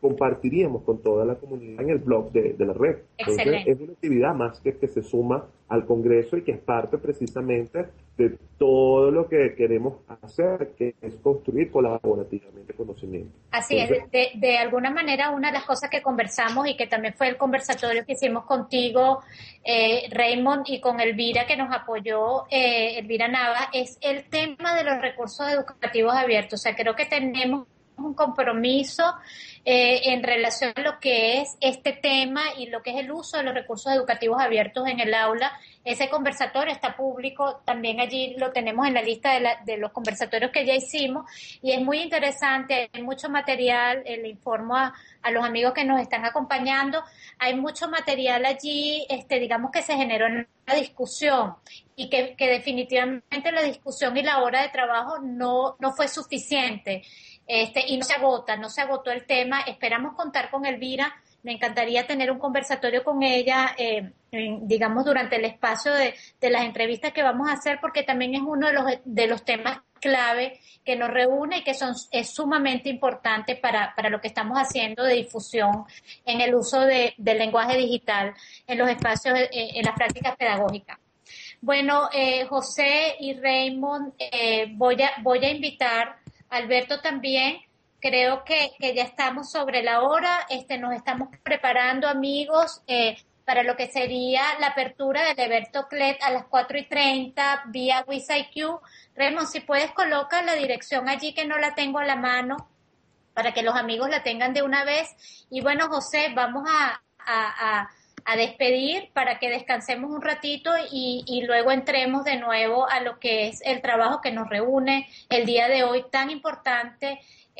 compartiríamos con toda la comunidad en el blog de la red. Entonces, Excelente. es una actividad más que se suma al Congreso y que es parte precisamente de todo lo que queremos hacer, que es construir colaborativamente conocimiento. Así Entonces, es, de alguna manera una de las cosas que conversamos y que también fue el conversatorio que hicimos contigo, Raymond, y con Elvira que nos apoyó, Elvira Nava, es el tema de los recursos educativos abiertos. O sea, creo que tenemos un compromiso en relación a lo que es este tema y lo que es el uso de los recursos educativos abiertos en el aula. Ese conversatorio está público, también allí lo tenemos en la lista de los conversatorios que ya hicimos y es muy interesante, hay mucho material, le informo a los amigos que nos están acompañando, hay mucho material allí, digamos que se generó en la discusión y que definitivamente la discusión y la hora de trabajo no fue suficiente. Y no se agotó el tema. Esperamos contar con Elvira. Me encantaría tener un conversatorio con ella, digamos, durante el espacio de las entrevistas que vamos a hacer, porque también es uno de los temas clave que nos reúne y que es sumamente importante para lo que estamos haciendo de difusión en el uso del lenguaje digital en los espacios, en las prácticas pedagógicas. Bueno, José y Raymond, voy a invitar Alberto también, creo que ya estamos sobre la hora, nos estamos preparando, amigos, para lo que sería la apertura del Alberto Clet a las 4:30 vía WizIQ. Raymond, si puedes colocar la dirección allí que no la tengo a la mano para que los amigos la tengan de una vez. Y bueno, José, vamos a despedir para que descansemos un ratito y luego entremos de nuevo a lo que es el trabajo que nos reúne el día de hoy tan importante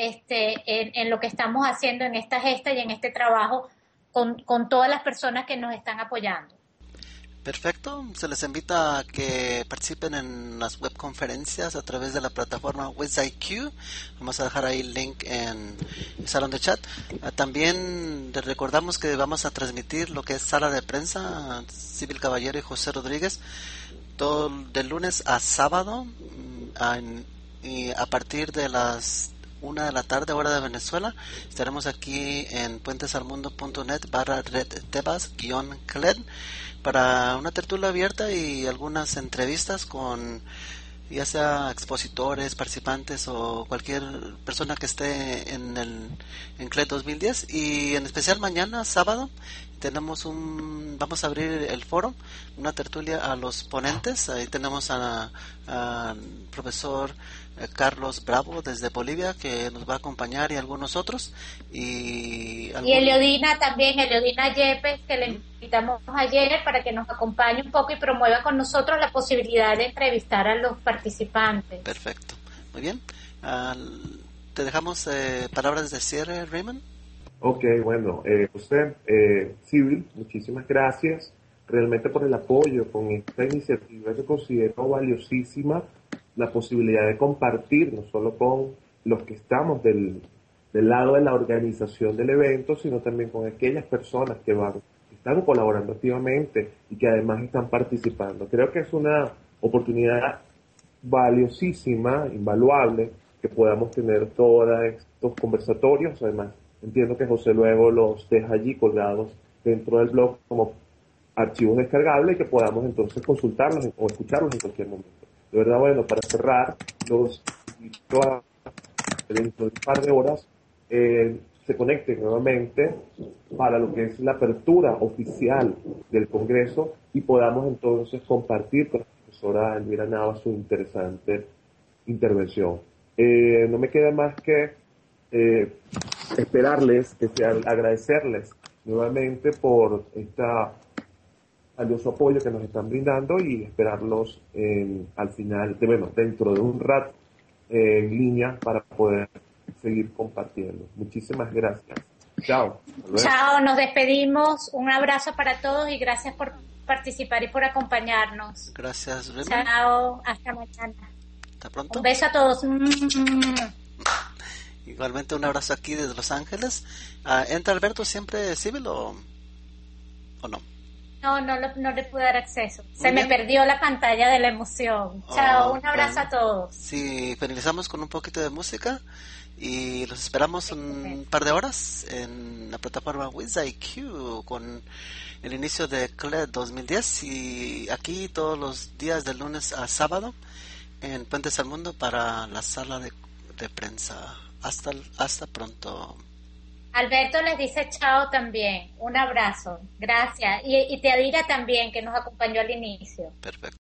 en lo que estamos haciendo en esta gesta y en este trabajo con todas las personas que nos están apoyando. Perfecto, se les invita a que participen en las webconferencias a través de la plataforma WizIQ. Vamos a dejar ahí el link en el salón de chat. También les recordamos que vamos a transmitir lo que es sala de prensa, Síbil Caballero y José Rodríguez, todo de lunes a sábado, y a partir de las 1 de la tarde, hora de Venezuela. Estaremos aquí en puentesalmundo.net/redtebas-cled para una tertulia abierta y algunas entrevistas con ya sea expositores, participantes o cualquier persona que esté en CLED 2010. Y en especial mañana, sábado, vamos a abrir el foro, una tertulia a los ponentes. Ahí tenemos al profesor Carlos Bravo desde Bolivia, que nos va a acompañar, y algunos otros. Y Eliodina también, Eliodina Yepes, que le invitamos ayer para que nos acompañe un poco y promueva con nosotros la posibilidad de entrevistar a los participantes. Perfecto, muy bien. Te dejamos palabras de cierre, Raymond. Ok, bueno, José, Síbil, muchísimas gracias realmente por el apoyo con esta iniciativa que considero valiosísima, la posibilidad de compartir no solo con los que estamos del lado de la organización del evento, sino también con aquellas personas que están colaborando activamente y que además están participando. Creo que es una oportunidad valiosísima, invaluable, que podamos tener todos estos conversatorios. Además, entiendo que José luego los deja allí colgados dentro del blog como archivos descargables y que podamos entonces consultarlos o escucharlos en cualquier momento. De verdad, bueno, para cerrar, los invito a dentro de un par de horas se conecten nuevamente para lo que es la apertura oficial del Congreso y podamos entonces compartir con la profesora Elvira Nava su interesante intervención. No me queda más que esperarles, agradecerles nuevamente por esta valioso apoyo que nos están brindando y esperarlos al final, dentro de un rato en línea para poder seguir compartiendo. Muchísimas gracias. Chao. Chao, nos despedimos. Un abrazo para todos y gracias por participar y por acompañarnos. Gracias, Raymond. Chao, hasta mañana. Hasta pronto. Un beso a todos. Igualmente un abrazo aquí desde Los Ángeles. ¿Entra Alberto siempre civil o no? No le pude dar acceso. Se Muy me bien. perdió la pantalla de la emoción. Chao, un abrazo Bueno. a todos. Sí, finalizamos con un poquito de música y los esperamos un par de horas en la plataforma WizIQ con el inicio de CLE 2010 y aquí todos los días de lunes a sábado en Puentes al Mundo para la sala de prensa. Hasta pronto. Alberto les dice chao también. Un abrazo. Gracias. Y te Adira también, que nos acompañó al inicio. Perfecto.